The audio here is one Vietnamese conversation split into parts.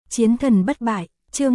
Chiến thần bất bại, chương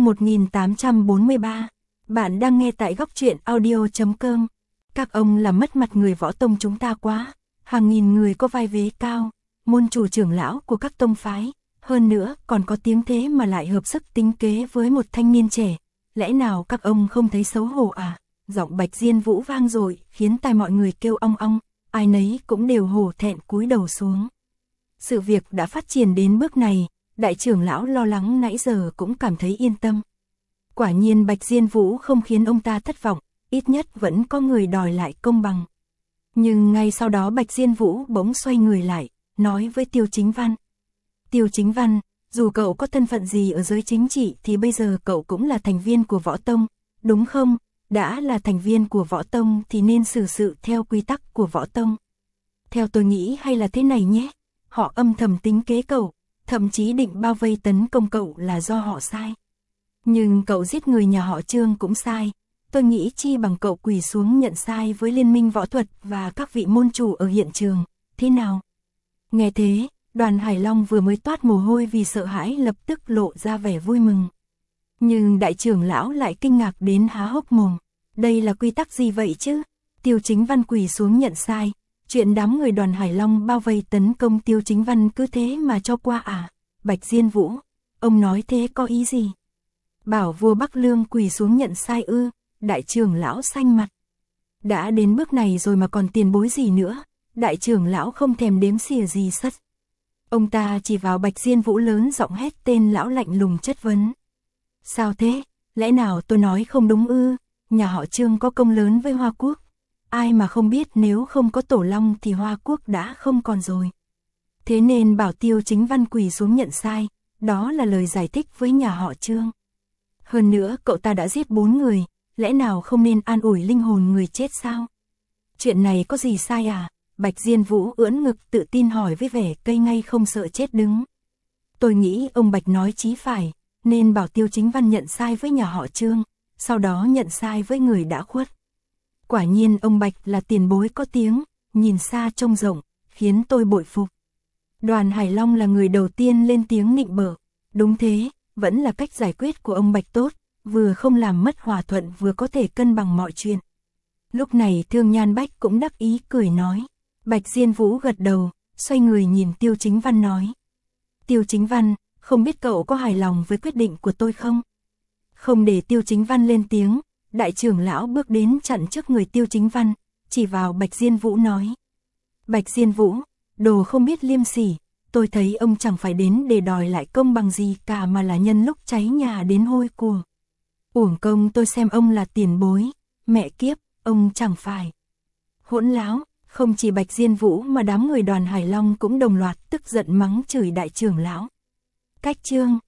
1843. Bạn đang nghe tại góc truyện audio.com. Các ông làm mất mặt người võ tông chúng ta quá. Hàng nghìn người có vai vế cao, môn chủ trưởng lão của các tông phái. Hơn nữa còn có tiếng thế mà lại hợp sức tính kế với một thanh niên trẻ. Lẽ nào các ông không thấy xấu hổ à? Giọng Bạch Diên Vũ vang dội khiến tai mọi người kêu ong ong. Ai nấy cũng đều hổ thẹn cúi đầu xuống. Sự việc đã phát triển đến bước này. Đại trưởng lão lo lắng nãy giờ cũng cảm thấy yên tâm. Quả nhiên Bạch Diên Vũ không khiến ông ta thất vọng, ít nhất vẫn có người đòi lại công bằng. Nhưng ngay sau đó Bạch Diên Vũ bỗng xoay người lại, nói với Tiêu Chính Văn. Tiêu Chính Văn, dù cậu có thân phận gì ở giới chính trị thì bây giờ cậu cũng là thành viên của võ tông, đúng không? Đã là thành viên của võ tông thì nên xử sự theo quy tắc của võ tông. Theo tôi nghĩ hay là thế này nhé, họ âm thầm tính kế cậu. Thậm chí định bao vây tấn công cậu là do họ sai. Nhưng cậu giết người nhà họ Trương cũng sai. Tôi nghĩ chi bằng cậu quỳ xuống nhận sai với Liên minh võ thuật và các vị môn chủ ở hiện trường. Thế nào? Nghe thế, Đoàn Hải Long vừa mới toát mồ hôi vì sợ hãi lập tức lộ ra vẻ vui mừng. Nhưng đại trưởng lão lại kinh ngạc đến há hốc mồm. Đây là quy tắc gì vậy chứ? Tiêu Chính Văn quỳ xuống nhận sai. Chuyện đám người Đoàn Hải Long bao vây tấn công Tiêu Chính Văn cứ thế mà cho qua à? Bạch Diên Vũ, ông nói thế có ý gì? Bảo vua Bắc Lương quỳ xuống nhận sai ư? Đại trưởng lão xanh mặt. Đã đến bước này rồi mà còn tiền bối gì nữa? Đại trưởng lão không thèm đếm xỉa gì sất. Ông ta chỉ vào Bạch Diên Vũ lớn giọng hét tên lão lạnh lùng chất vấn. Sao thế? Lẽ nào tôi nói không đúng ư? Nhà họ Trương có công lớn với Hoa Quốc. Ai mà không biết nếu không có Tổ Long thì Hoa Quốc đã không còn rồi. Thế nên bảo Tiêu Chính Văn quỳ xuống nhận sai, đó là lời giải thích với nhà họ Trương. Hơn nữa cậu ta đã giết 4 người, lẽ nào không nên an ủi linh hồn người chết sao? Chuyện này có gì sai à? Bạch Diên Vũ ưỡn ngực tự tin hỏi với vẻ cây ngay không sợ chết đứng. Tôi nghĩ ông Bạch nói chí phải, nên bảo Tiêu Chính Văn nhận sai với nhà họ Trương, sau đó nhận sai với người đã khuất. Quả nhiên ông Bạch là tiền bối có tiếng, nhìn xa trông rộng, khiến tôi bội phục. Đoàn Hải Long là người đầu tiên lên tiếng nịnh bợ. Đúng thế, vẫn là cách giải quyết của ông Bạch tốt, vừa không làm mất hòa thuận vừa có thể cân bằng mọi chuyện. Lúc này Thương Nhan Bách cũng đắc ý cười nói. Bạch Diên Vũ gật đầu, xoay người nhìn Tiêu Chính Văn nói. Tiêu Chính Văn, không biết cậu có hài lòng với quyết định của tôi không? Không để Tiêu Chính Văn lên tiếng. Đại trưởng lão bước đến chặn trước người Tiêu Chính Văn, chỉ vào Bạch Diên Vũ nói. Bạch Diên Vũ, đồ không biết liêm sỉ, tôi thấy ông chẳng phải đến để đòi lại công bằng gì cả mà là nhân lúc cháy nhà đến hôi của. Uổng công tôi xem ông là tiền bối, mẹ kiếp, ông chẳng phải. Hỗn láo, không chỉ Bạch Diên Vũ mà đám người Đoàn Hải Long cũng đồng loạt tức giận mắng chửi đại trưởng lão. Cách chương